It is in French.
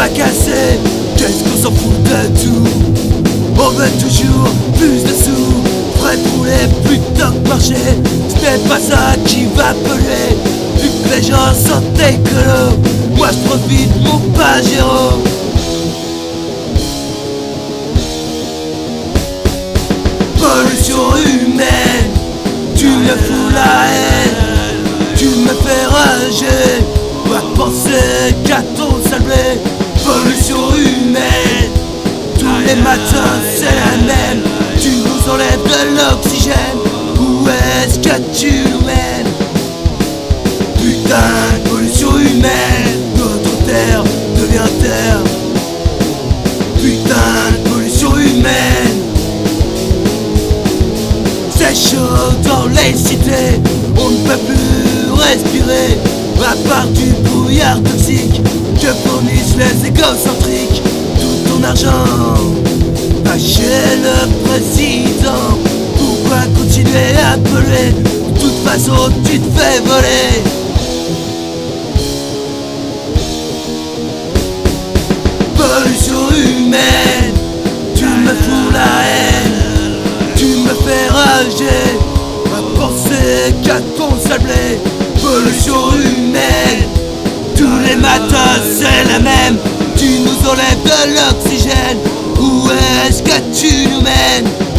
fracassé, qu'est-ce qu'on s'en fout de tout? On veut toujours plus de sous, prêt de rouler plutôt que marcher. Ce n'est pas ça qui va polluer, vu que les gens sont écolos. Moi je profite mon Pajero. Pollution humaine, tu me fous la haine, tu me fais rager. Va penser qu'à ton sale blé. Pollution humaine, tous les matins c'est la même. Tu nous enlèves de l'oxygène, où est-ce que tu nous mènes? Putain de pollution humaine, notre terre devient terre. Putain de pollution humaine. C'est chaud dans les cités, on ne peut plus respirer, à part du brouillard toxique que fournissent les égocentriques. Tout ton argent va chez le président. Pourquoi continuer à polluer? De toute façon tu te fais voler. Pollution humaine, tu me fous la haine, tu me fais rager. À penser qu'à ton sale blé. Pollution humaine, tous les matins c'est la même. Tu nous enlèves de l'oxygène, où est-ce que tu nous mènes?